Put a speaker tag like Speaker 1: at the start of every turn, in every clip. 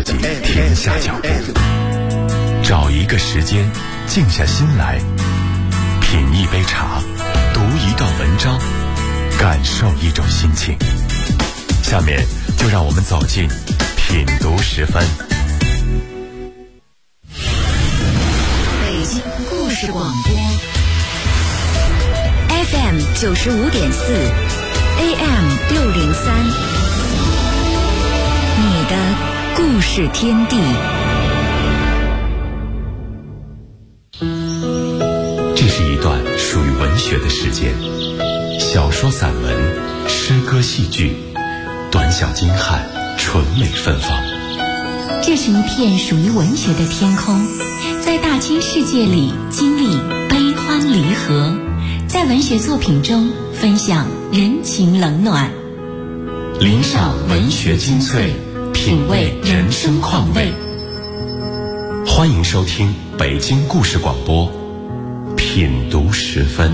Speaker 1: 己停下脚步，找一个时间静下心来，品一杯茶，读一段文章，感受一种心情。下面就让我们走进品读10分。
Speaker 2: 北京故事广播 FM 95.4 AM 603，你的故事天地。
Speaker 1: 这是一段属于文学的时间，小说、散文、诗歌、戏剧，短小精悍，纯美芬芳。
Speaker 2: 这是一片属于文学的天空，在大千世界里经历悲欢离合，在文学作品中分享人情冷暖，
Speaker 1: 聆赏文学精粹，品味人生况味。欢迎收听北京故事广播品读10分。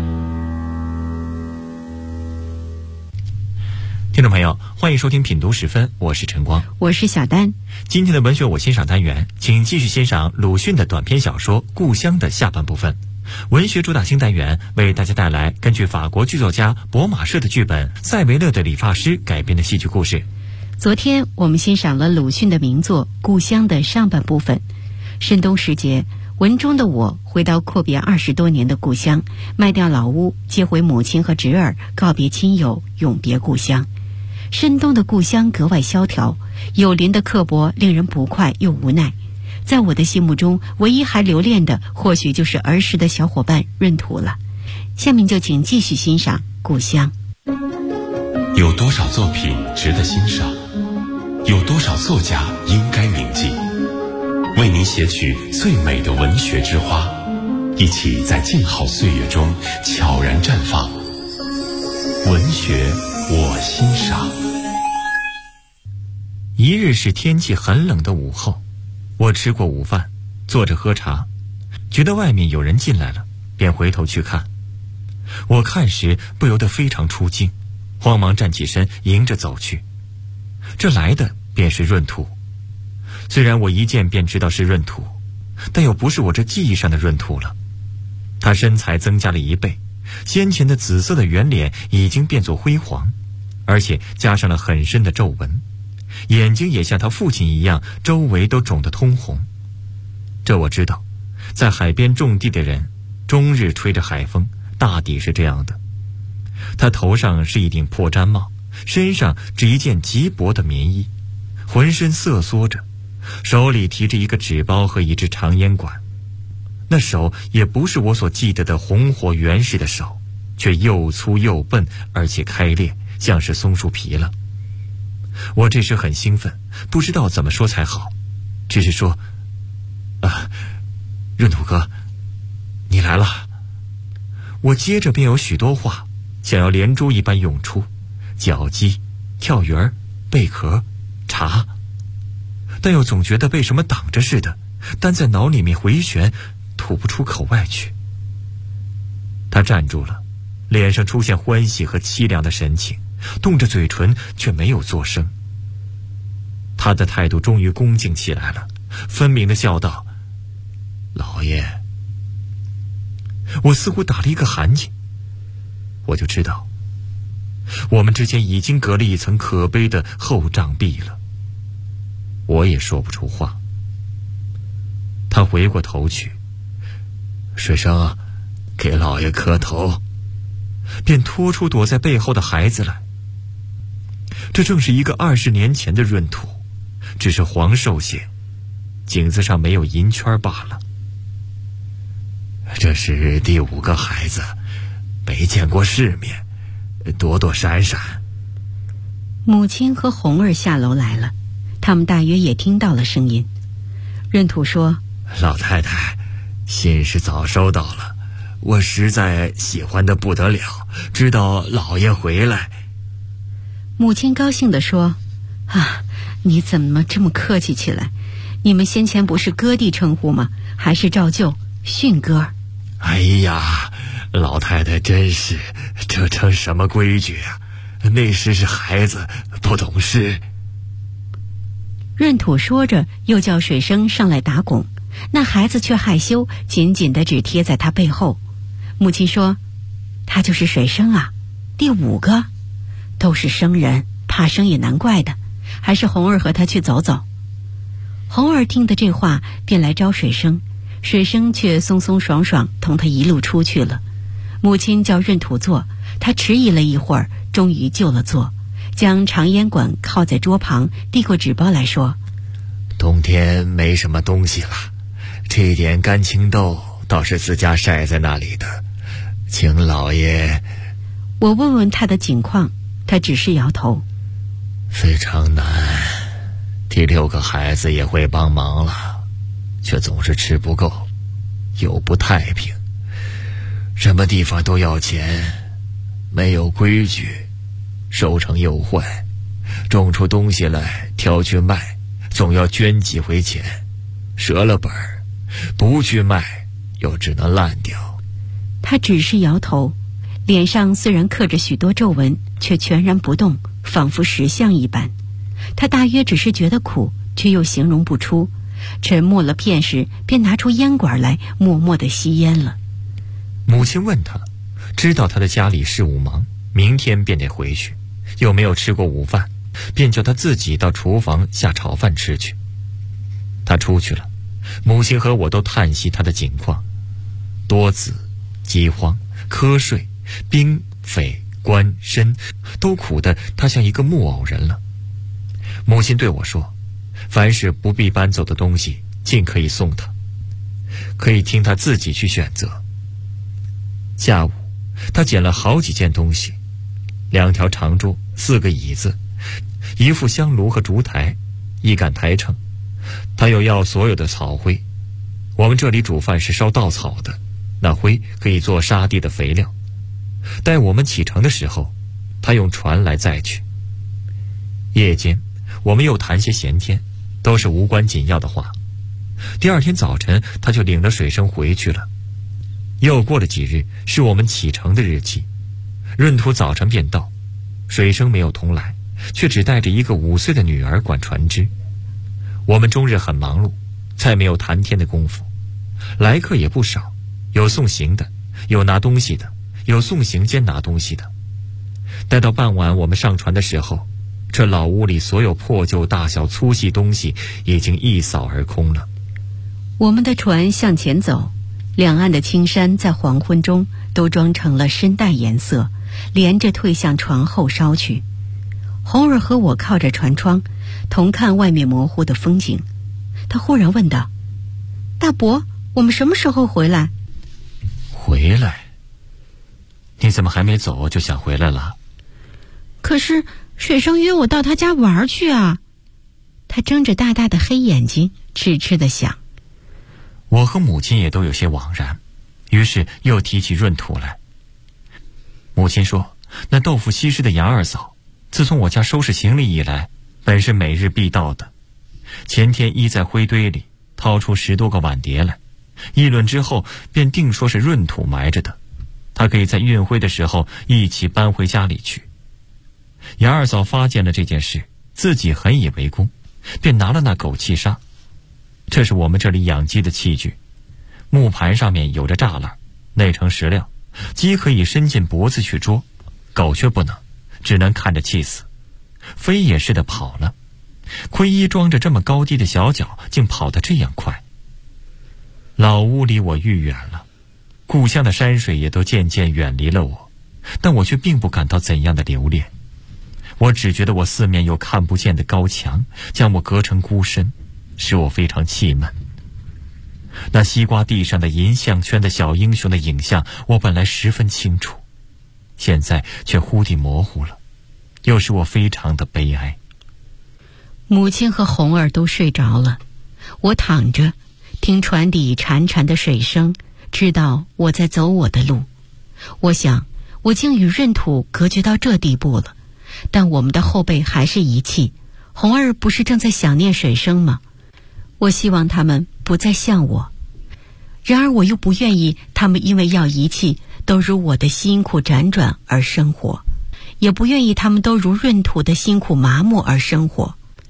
Speaker 1: 听众朋友，欢迎收听品读10分，我是陈光，
Speaker 3: 我是小丹。
Speaker 1: 今天的文学我欣赏单元，请继续欣赏鲁迅的短篇小说《故乡》的下半部分。文学主打新单元为大家带来根据法国剧作家博马舍的剧本《塞维勒的理发师》改编的戏剧故事。
Speaker 3: 昨天我们欣赏了鲁迅的名作《故乡》的上半部分。深冬时节，文中的我回到阔别20多年的故乡，卖掉老屋，接回母亲和侄儿，告别亲友，永别故乡。深冬的故乡格外萧条，有林的刻薄令人不快又无奈。在我的心目中，唯一还留恋的或许就是儿时的小伙伴闰土了。下面就请继续欣赏《故乡》。
Speaker 1: 有多少作品值得欣赏？有多少作家应该铭记？为您写取最美的文学之花，一起在静好岁月中悄然绽放。文学我欣赏。一日是天气很冷的午后，我吃过午饭，坐着喝茶，觉得外面有人进来了，便回头去看。我看时不由得非常出惊，慌忙站起身迎着走去。这来的便是闰土。虽然我一见便知道是闰土，但又不是我这记忆上的闰土了。他身材增加了1倍，先前的紫色的圆脸已经变作灰黄，而且加上了很深的皱纹，眼睛也像他父亲一样，周围都肿得通红。这我知道，在海边种地的人终日吹着海风，大抵是这样的。他头上是一顶破毡帽，身上只一件极薄的棉衣，浑身瑟缩着，手里提着一个纸包和一支长烟管。那手也不是我所记得的红火原始的手，却又粗又笨，而且开裂，像是松树皮了。我这时很兴奋，不知道怎么说才好，只是说：“闰土哥，你来了。”我接着便有许多话想要连珠一般涌出，脚鸡、跳鱼、贝壳、茶，但又总觉得被什么挡着似的，单在脑里面回旋，吐不出口外去。他站住了，脸上出现欢喜和凄凉的神情，动着嘴唇却没有作声。他的态度终于恭敬起来了，分明地笑道：“老爷。”我似乎打了一个寒噤，我就知道我们之间已经隔了一层可悲的厚障壁了。我也说不出话。他回过头去，水生给老爷磕头，便拖出躲在背后的孩子来。这正是一个20年前的闰土，只是黄瘦些，颈子上没有银圈罢了。这是第5个孩子，没见过世面，躲躲闪闪。
Speaker 3: 母亲和红儿下楼来了，他们大约也听到了声音。闰土说：“
Speaker 1: 老太太，信是早收到了，我实在喜欢得不得了，知道老爷回来。”
Speaker 3: 母亲高兴地说：“你怎么这么客气起来？你们先前不是哥弟称呼吗？还是照旧迅哥。”
Speaker 1: 哎呀，老太太真是，这成什么规矩啊？那时是孩子不懂事。
Speaker 3: 闰土说着，又叫水生上来打拱，那孩子却害羞，紧紧地只贴在他背后。母亲说：“他就是水生啊，第5个，都是生人，怕生也难怪的，还是红儿和他去走走。”红儿听得这话，便来招水生，水生却松松爽爽同他一路出去了。母亲叫闰土坐，他迟疑了一会儿，终于就了坐，将长烟管靠在桌旁，递过纸包来说：“
Speaker 1: 冬天没什么东西了，这点干青豆倒是自家晒在那里的，请老爷。”
Speaker 3: 我问问他的情况，他只是摇头。
Speaker 1: 非常难，第6个孩子也会帮忙了，却总是吃不够，又不太平，什么地方都要钱，没有规矩，收成又坏，种出东西来挑去卖，总要捐几回钱，折了本儿，不去卖又只能烂掉。
Speaker 3: 他只是摇头，脸上虽然刻着许多皱纹，却全然不动，仿佛石像一般。他大约只是觉得苦，却又形容不出，沉默了片时，便拿出烟管来，默默地吸烟了。
Speaker 1: 母亲问他，知道他的家里事务忙，明天便得回去，又没有吃过午饭，便叫他自己到厨房下炒饭吃去。他出去了，母亲和我都叹息他的境况，多子、饥荒、瞌睡、兵、匪、官、身，都苦得他像一个木偶人了。母亲对我说，凡是不必搬走的东西，尽可以送他，可以听他自己去选择。下午，他捡了好几件东西，2条长桌，4个椅子，一副香炉和烛台，一杆台秤。他又要所有的草灰，我们这里煮饭是烧稻草的，那灰可以做沙地的肥料。待我们启程的时候，他用船来载去。夜间，我们又谈些闲天，都是无关紧要的话。第2天早晨，他就领了水生回去了。又过了几日，是我们启程的日期。闰土早晨便到，水生没有同来，却只带着一个5岁的女儿管船只。我们终日很忙碌，再没有谈天的功夫。来客也不少，有送行的，有拿东西的，有送行兼拿东西的。待到傍晚我们上船的时候，这老屋里所有破旧大小粗细东西已经一扫而空了。
Speaker 3: 我们的船向前走，两岸的青山在黄昏中都装成了深淡颜色，连着退向船后梢去。红儿和我靠着船窗，同看外面模糊的风景。他忽然问道：“大伯，我们什么时候回来？”
Speaker 1: 回来？你怎么还没走就想回来了？
Speaker 3: 可是水生约我到他家玩去啊。他睁着大大的黑眼睛，痴痴地想。
Speaker 1: 我和母亲也都有些惘然，于是又提起闰土来。母亲说，那豆腐西施的杨二嫂，自从我家收拾行李以来，本是每日必到的。前天依在灰堆里掏出10多个碗碟来，议论之后便定说是闰土埋着的，他可以在运灰的时候一起搬回家里去。杨二嫂发现了这件事，自己很以为功，便拿了那狗气沙。这是我们这里养鸡的器具，木盘上面有着栅栏，内成石料，鸡可以伸进脖子去捉，狗却不能，只能看着气死。飞也似的跑了，亏衣装着这么高低的小脚，竟跑得这样快。老屋离我愈远了，故乡的山水也都渐渐远离了我，但我却并不感到怎样的留恋。我只觉得我四面有看不见的高墙，将我隔成孤身，使我非常气闷。那西瓜地上的银项圈的小英雄的影像，我本来十分清楚，现在却忽地模糊了，又使我非常的悲哀。
Speaker 3: 母亲和红儿都睡着了，我躺着听船底潺潺的水声，知道我在走我的路。我想我竟与闰土隔绝到这地步了，但我们的后辈还是一气。红儿不是正在想念水生吗？我希望他们不再像我，然而我又不愿意他们因为要遗弃都如我的辛苦辗转而生活，也不愿意他们都如闰土的辛苦麻木而生活。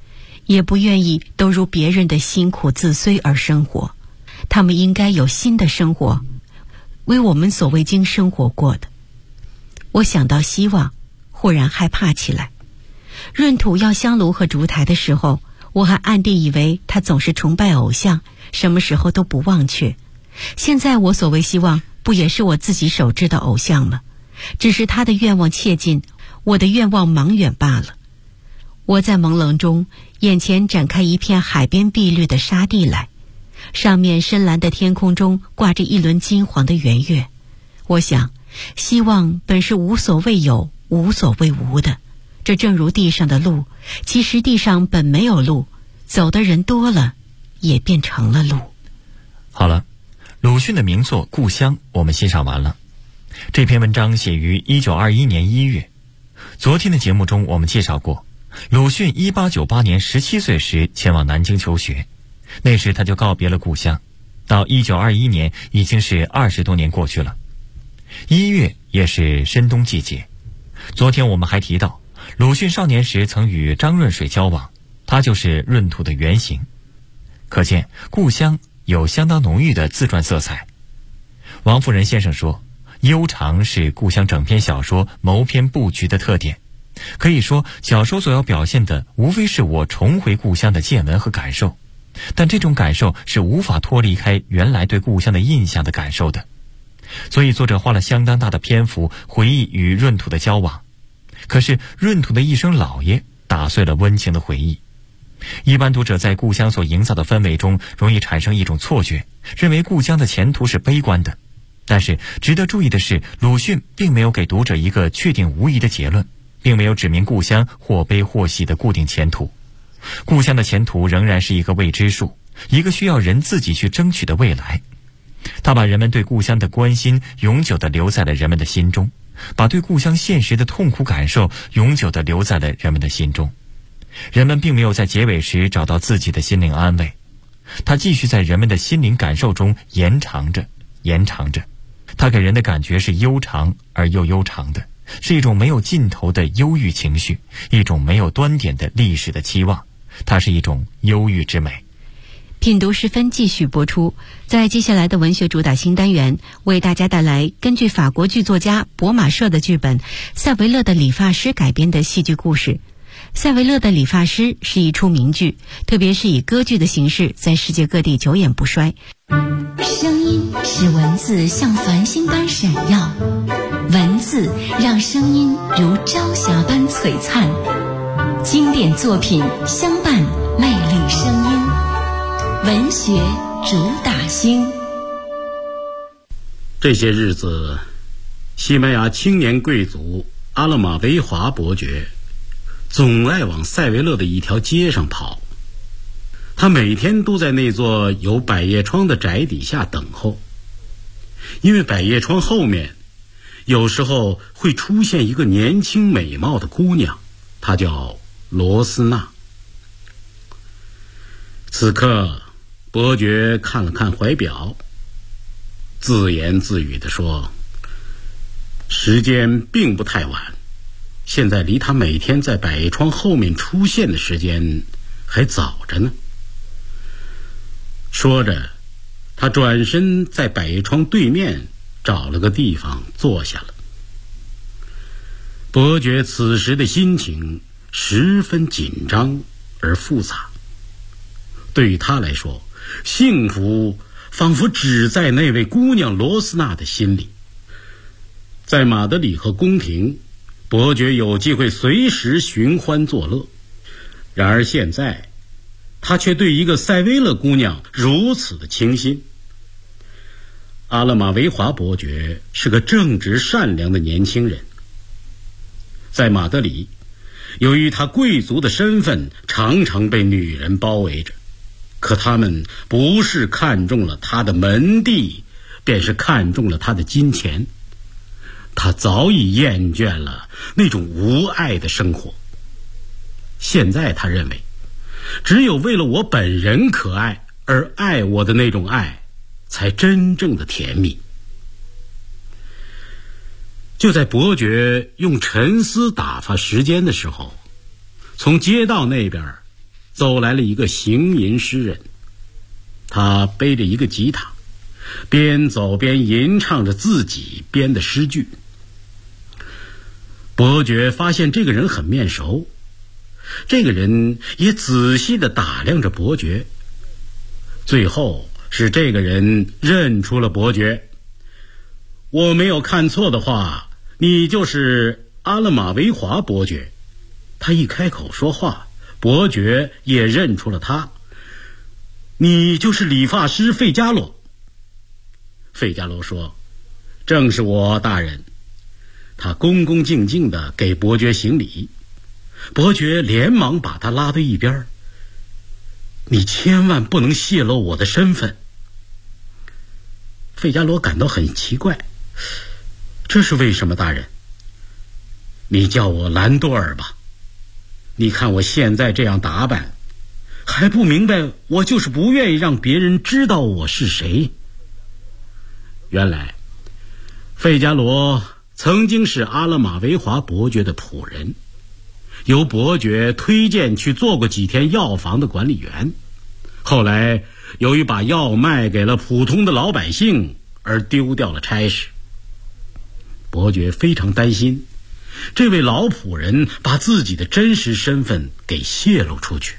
Speaker 3: 也不愿意都如别人的辛苦自衰而生活。他们应该有新的生活，为我们所未经生活过的。我想到希望，忽然害怕起来。闰土要香炉和烛台的时候，我还暗地以为他总是崇拜偶像，什么时候都不忘却。现在我所谓希望，不也是我自己手制的偶像吗？只是他的愿望切近，我的愿望茫远罢了。我在朦胧中，眼前展开一片海边碧绿的沙地来，上面深蓝的天空中挂着一轮金黄的圆月。我想，希望本是无所谓有，无所谓无的。这正如地上的路，其实地上本没有路，走的人多了，也变成了路。
Speaker 1: 好了，鲁迅的名作《故乡》我们欣赏完了。这篇文章写于1921年1月。昨天的节目中我们介绍过，鲁迅1898年17岁时前往南京求学，那时他就告别了故乡。到1921年已经是20多年过去了。1月也是深冬季节。昨天我们还提到，鲁迅少年时曾与张润水交往，他就是闰土的原型。可见故乡有相当浓郁的自传色彩。王夫人先生说，悠长是故乡整篇小说谋篇布局的特点。可以说，小说所要表现的无非是我重回故乡的见闻和感受，但这种感受是无法脱离开原来对故乡的印象的感受的。所以作者花了相当大的篇幅回忆与闰土的交往。可是闰土的一声老爷打碎了温情的回忆。一般读者在故乡所营造的氛围中，容易产生一种错觉，认为故乡的前途是悲观的。但是值得注意的是，鲁迅并没有给读者一个确定无疑的结论，并没有指明故乡或悲或喜的固定前途。故乡的前途仍然是一个未知数，一个需要人自己去争取的未来。他把人们对故乡的关心永久地留在了人们的心中，把对故乡现实的痛苦感受永久地留在了人们的心中。人们并没有在结尾时找到自己的心灵安慰，他继续在人们的心灵感受中延长着。他给人的感觉是悠长而又悠长的，是一种没有尽头的忧郁情绪，一种没有端点的历史的期望，它是一种忧郁之美。
Speaker 3: 品读时分继续播出，在接下来的文学主打新单元，为大家带来根据法国剧作家博马舍的剧本《塞维勒的理发师》改编的戏剧故事。塞维勒的理发师是一出名剧，特别是以歌剧的形式在世界各地久演不衰。
Speaker 2: 声音使文字像繁星般闪耀，文字让声音如朝霞般璀璨。经典作品相伴，魅力声音。文学主打星。
Speaker 4: 这些日子，西班牙青年贵族阿勒马维华伯爵总爱往塞维勒的一条街上跑。他每天都在那座有百叶窗的宅底下等候，因为百叶窗后面有时候会出现一个年轻美貌的姑娘，她叫罗斯娜。此刻伯爵看了看怀表，自言自语地说，时间并不太晚，现在离他每天在百叶窗后面出现的时间还早着呢。说着，他转身在百叶窗对面找了个地方坐下了。伯爵此时的心情十分紧张而复杂。对于他来说，幸福仿佛只在那位姑娘罗斯娜的心里。在马德里和宫廷，伯爵有机会随时寻欢作乐，然而现在他却对一个塞维勒姑娘如此的倾心。阿勒马维华伯爵是个正直善良的年轻人，在马德里，由于他贵族的身份，常常被女人包围着，可他们不是看中了他的门第，便是看中了他的金钱。他早已厌倦了那种无爱的生活。现在他认为，只有为了我本人可爱而爱我的那种爱，才真正的甜蜜。就在伯爵用沉思打发时间的时候，从街道那边走来了一个行吟诗人，他背着一个吉他，边走边吟唱着自己编的诗句。伯爵发现这个人很面熟，这个人也仔细地打量着伯爵，最后是这个人认出了伯爵。我没有看错的话，你就是阿勒玛维华伯爵。他一开口说话，伯爵也认出了他。你就是理发师费加罗。费加罗说，正是我，大人。他恭恭敬敬地给伯爵行礼，伯爵连忙把他拉到一边。你千万不能泄露我的身份。费加罗感到很奇怪，这是为什么，大人？你叫我兰多尔吧。你看我现在这样打扮，还不明白我就是不愿意让别人知道我是谁。原来费加罗曾经是阿勒玛维华伯爵的仆人，由伯爵推荐去做过几天药房的管理员，后来由于把药卖给了普通的老百姓而丢掉了差事。伯爵非常担心这位老仆人把自己的真实身份给泄露出去。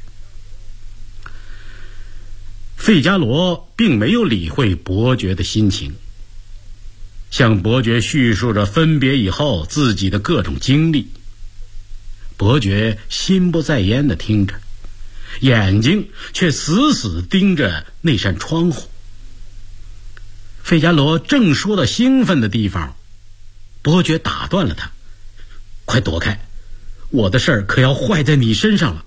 Speaker 4: 费加罗并没有理会伯爵的心情，向伯爵叙述着分别以后自己的各种经历。伯爵心不在焉地听着，眼睛却死死盯着那扇窗户。费加罗正说到兴奋的地方，伯爵打断了他，快躲开，我的事儿可要坏在你身上了。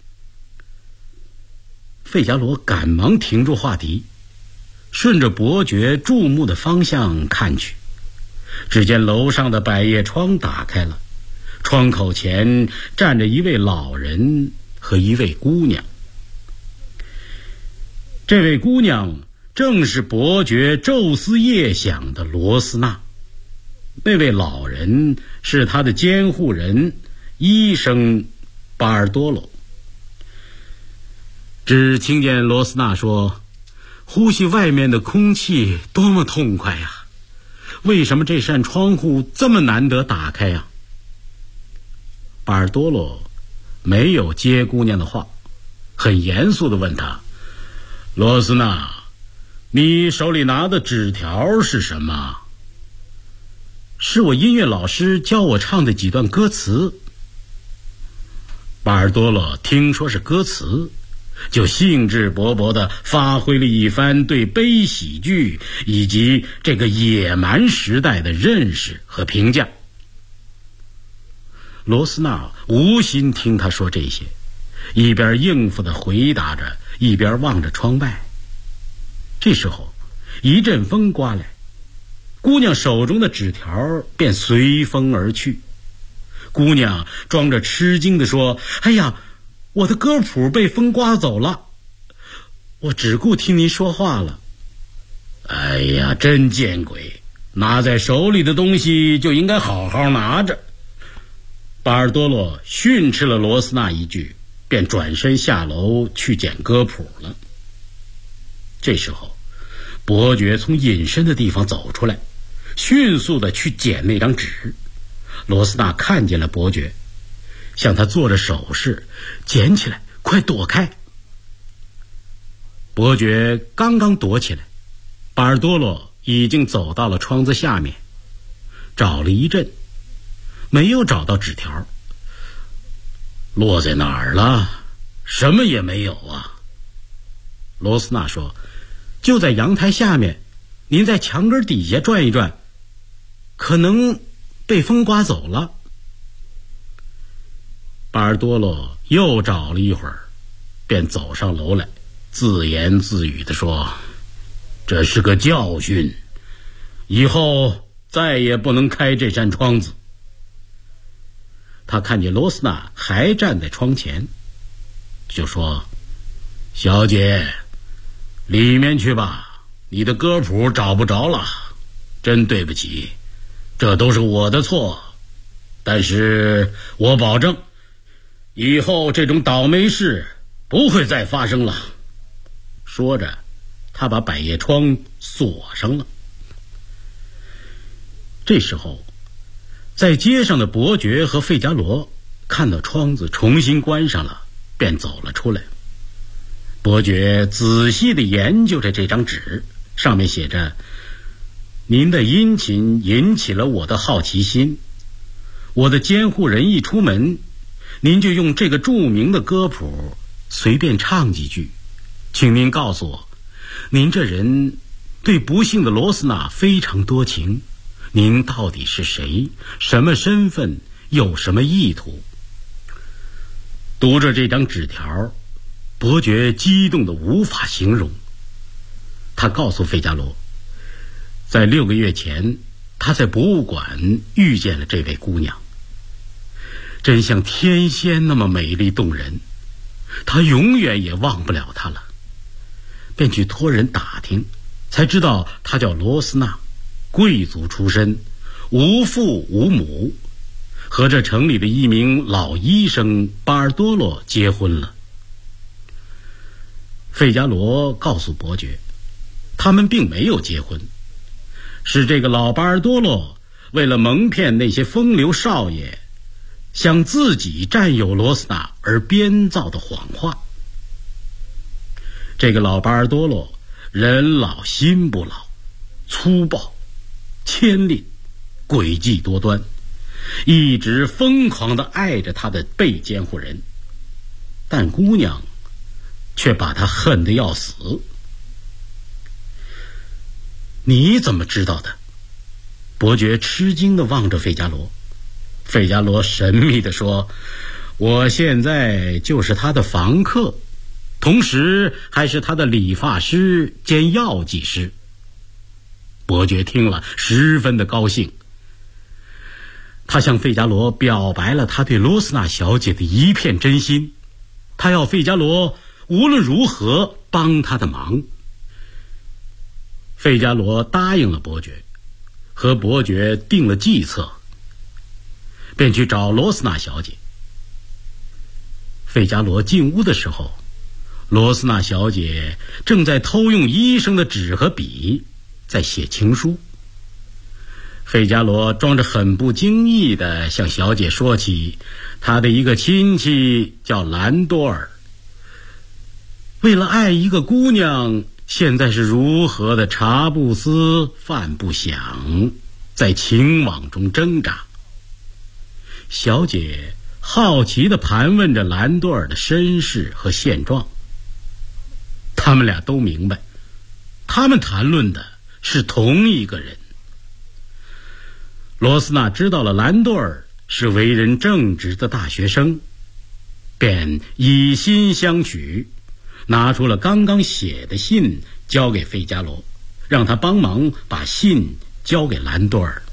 Speaker 4: 费加罗赶忙停住话题，顺着伯爵注目的方向看去，只见楼上的百叶窗打开了，窗口前站着一位老人和一位姑娘。这位姑娘正是伯爵昼思夜想的罗斯娜，那位老人是他的监护人医生巴尔多罗。只听见罗斯娜说，呼吸外面的空气多么痛快呀，为什么这扇窗户这么难得打开呀？巴尔多罗没有接姑娘的话，很严肃地问她，罗斯娜，你手里拿的纸条是什么？是我音乐老师教我唱的几段歌词。巴尔多罗听说是歌词，就兴致勃勃地发挥了一番对悲喜剧以及这个野蛮时代的认识和评价。罗斯纳无心听他说这些，一边应付地回答着，一边望着窗外。这时候一阵风刮来，姑娘手中的纸条便随风而去。姑娘装着吃惊地说，哎呀，我的歌谱被风刮走了，我只顾听您说话了。哎呀，真见鬼，拿在手里的东西就应该好好拿着。巴尔多罗训斥了罗斯纳一句，便转身下楼去捡歌谱了。这时候伯爵从隐身的地方走出来，迅速地去捡那张纸。罗斯纳看见了伯爵，向他做着手势，捡起来，快躲开。伯爵刚刚躲起来，巴尔多罗已经走到了窗子下面，找了一阵，没有找到纸条。落在哪儿了？什么也没有啊。罗斯纳说，就在阳台下面，您在墙根底下转一转，可能被风刮走了。巴尔多罗又找了一会儿，便走上楼来，自言自语地说，这是个教训，以后再也不能开这扇窗子。他看见罗斯纳还站在窗前，就说，小姐，里面去吧，你的歌谱找不着了，真对不起，这都是我的错，但是我保证以后这种倒霉事不会再发生了。说着，他把百叶窗锁上了。这时候，在街上的伯爵和费加罗看到窗子重新关上了，便走了出来。伯爵仔细地研究着这张纸，上面写着：您的殷勤引起了我的好奇心，我的监护人一出门，您就用这个著名的歌谱随便唱几句，请您告诉我，您这人对不幸的罗斯娜非常多情，您到底是谁？什么身份？有什么意图？读着这张纸条，伯爵激动得无法形容。他告诉费加罗，在6个月前，他在博物馆遇见了这位姑娘，真像天仙那么美丽动人，他永远也忘不了她了。便去托人打听，才知道她叫罗斯娜，贵族出身，无父无母，和这城里的一名老医生巴尔多洛结婚了。费加罗告诉伯爵，他们并没有结婚，是这个老巴尔多洛为了蒙骗那些风流少爷，想自己占有罗斯娜而编造的谎话。这个老巴尔多洛人老心不老，粗暴牵吝，诡计多端，一直疯狂地爱着他的被监护人，但姑娘却把他恨得要死。你怎么知道的？伯爵吃惊地望着费加罗。费加罗神秘地说，我现在就是他的房客，同时还是他的理发师兼药剂师。伯爵听了十分的高兴，他向费加罗表白了他对罗斯娜小姐的一片真心，他要费加罗无论如何帮他的忙。费加罗答应了伯爵，和伯爵定了计策，便去找罗斯娜小姐。费加罗进屋的时候，罗斯娜小姐正在偷用医生的纸和笔，在写情书。费加罗装着很不经意地向小姐说起他的一个亲戚叫兰多尔，为了爱一个姑娘，现在是如何的茶不思饭不想，在情网中挣扎。小姐好奇地盘问着兰多尔的身世和现状。他们俩都明白，他们谈论的是同一个人。罗斯娜知道了兰多尔是为人正直的大学生，便以心相许，拿出了刚刚写的信交给费加罗，让他帮忙把信交给兰多尔。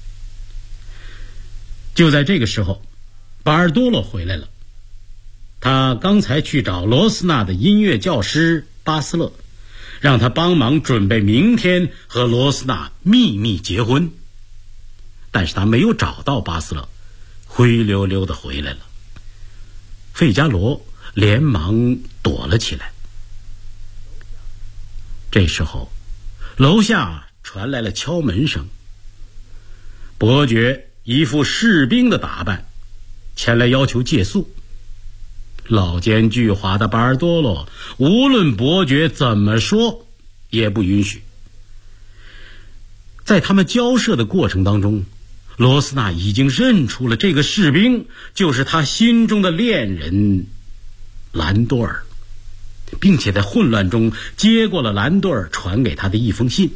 Speaker 4: 就在这个时候，巴尔多洛回来了。他刚才去找罗斯娜的音乐教师巴斯勒，让他帮忙准备明天和罗斯娜秘密结婚。但是他没有找到巴斯勒，灰溜溜地回来了。费加罗连忙躲了起来。这时候，楼下传来了敲门声。伯爵一副士兵的打扮，前来要求借宿。老奸巨猾的巴尔多洛无论伯爵怎么说也不允许。在他们交涉的过程当中，罗斯娜已经认出了这个士兵就是他心中的恋人兰多尔，并且在混乱中接过了兰多尔传给他的一封信。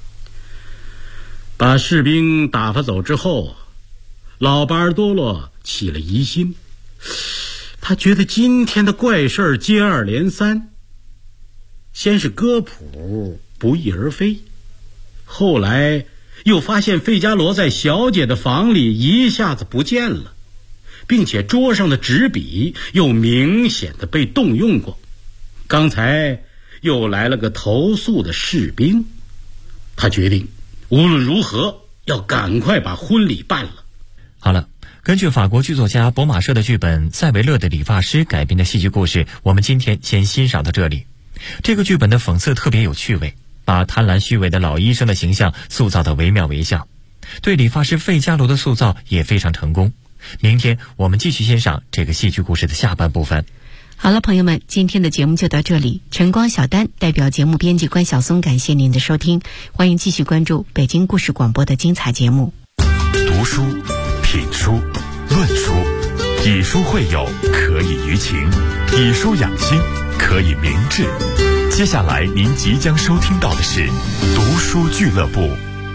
Speaker 4: 把士兵打发走之后，老巴尔多洛起了疑心，他觉得今天的怪事儿接二连三。先是歌谱不翼而飞，后来又发现费加罗在小姐的房里一下子不见了，并且桌上的纸笔又明显的被动用过。刚才又来了个投诉的士兵。他决定无论如何要赶快把婚礼办了。
Speaker 1: 好了， 根据法国剧作家博马舍的剧本《塞维勒的理发师》改编的戏剧故事，我们今天先欣赏到这里。这个剧本的讽刺特别有趣味，把贪婪虚伪的老医生的形象塑造得惟妙惟肖，对理发师费加罗的塑造也非常成功。明天我们继续欣赏这个戏剧故事的下半部分。
Speaker 3: 好了，朋友们，今天的节目就到这里。晨光小丹代表节目编辑关晓松，感谢您的收听，欢迎继续关注北京故事广播的精彩节目。
Speaker 5: 读书、品书、论书，以书会友，可以娱情；以书养心，可以明志。接下来您即将收听到的是读书俱乐部。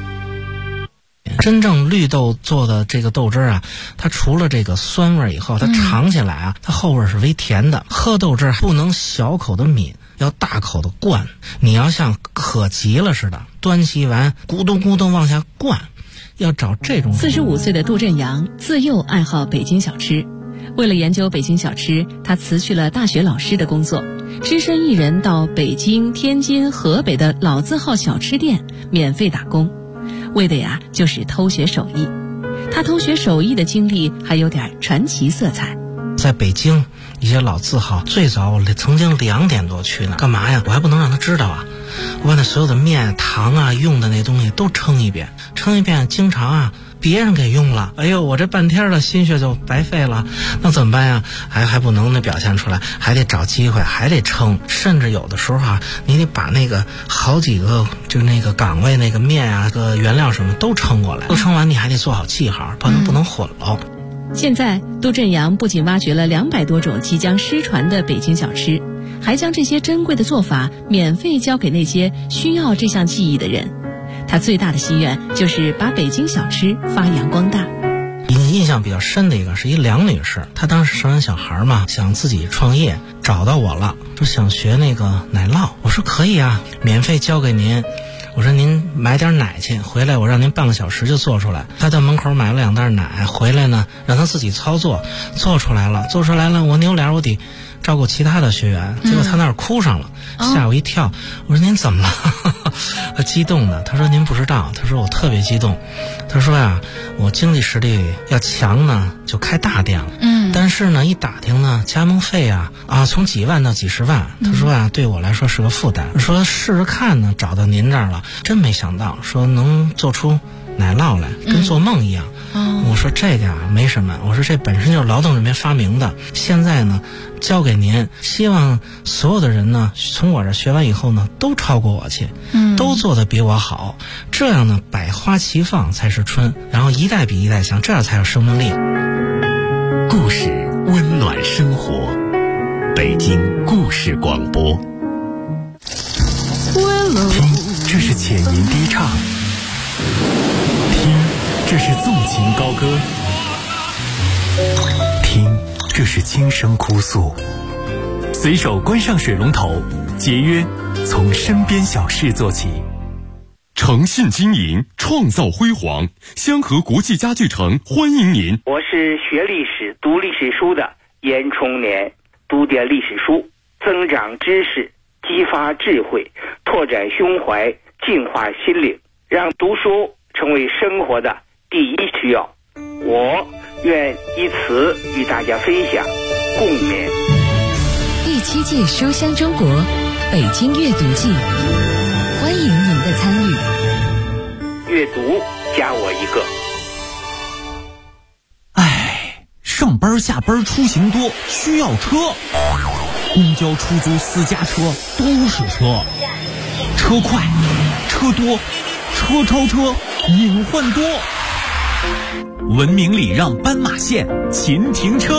Speaker 6: 真正绿豆做的这个豆汁啊，它除了这个酸味以后，它尝起来啊，它后味是微甜的。喝豆汁不能小口的抿，要大口的灌。你要像渴急了似的，端起完咕咚咕咚往下灌，要找这种。
Speaker 7: 45岁的杜振阳自幼爱好北京小吃，为了研究北京小吃，他辞去了大学老师的工作，只身一人到北京、天津、河北的老字号小吃店免费打工，为的呀就是偷学手艺。他偷学手艺的经历还有点传奇色彩。
Speaker 6: 在北京一些老字号，最早我曾经2点多去呢，干嘛呀？我还不能让他知道啊！我把那所有的面、糖啊、用的那东西都称一遍，经常啊别人给用了，哎呦，我这半天的心血就白费了，那怎么办呀？还不能表现出来，还得找机会，还得称，甚至有的时候啊，你得把那个好几个就那个岗位那个面啊、个原料什么都称过来，都称完你还得做好记号，不能混了。
Speaker 7: 现在杜振阳不仅挖掘了200多种即将失传的北京小吃，还将这些珍贵的做法免费教给那些需要这项技艺的人。他最大的心愿就是把北京小吃发扬光大。
Speaker 6: 印象比较深的一个是一梁女士，她当时生完小孩嘛，想自己创业，找到我了，说想学那个奶酪。我说可以啊，免费教给您。我说您买点奶去，回来我让您半个小时就做出来。他在门口买了2袋奶，回来呢让他自己操作，做出来了。我扭脸我得照顾其他的学员，结果他那儿哭上了，吓我一跳。我说您怎么了？他激动的，他说您不知道，他说我特别激动。他说呀，我经济实力要强呢，就开大店了。但是呢，一打听呢，加盟费啊从几万到几十万。他说啊，对我来说是个负担。说试试看呢，找到您这儿了，真没想到，说能做出奶酪来，跟做梦一样。我说这个啊没什么，我说这本身就是劳动人民发明的，现在呢交给您，希望所有的人呢从我这学完以后呢都超过我去，都做得比我好，这样呢百花齐放才是春，然后一代比一代强，这样才有生命力。
Speaker 5: 故事温暖生活，北京故事广播。听，这是浅吟低唱；听，这是纵情高歌；听，这是轻声哭诉。随手关上水龙头，节约从身边小事做起。诚信经营，创造辉煌。香河国际家具城欢迎您。
Speaker 8: 我是学历史、读历史书的严冲年，读点历史书，增长知识，激发智慧，拓展胸怀，净化心灵，让读书成为生活的第一需要。我愿以此与大家分享共勉。
Speaker 2: 第7届书香中国北京阅读季，欢迎您的参与。
Speaker 8: 阅读加我一个。
Speaker 9: 上班下班出行多，需要车。公交、出租、私家车都是车，车快，车多，车超车，隐患多。文明礼让斑马线，勤停车。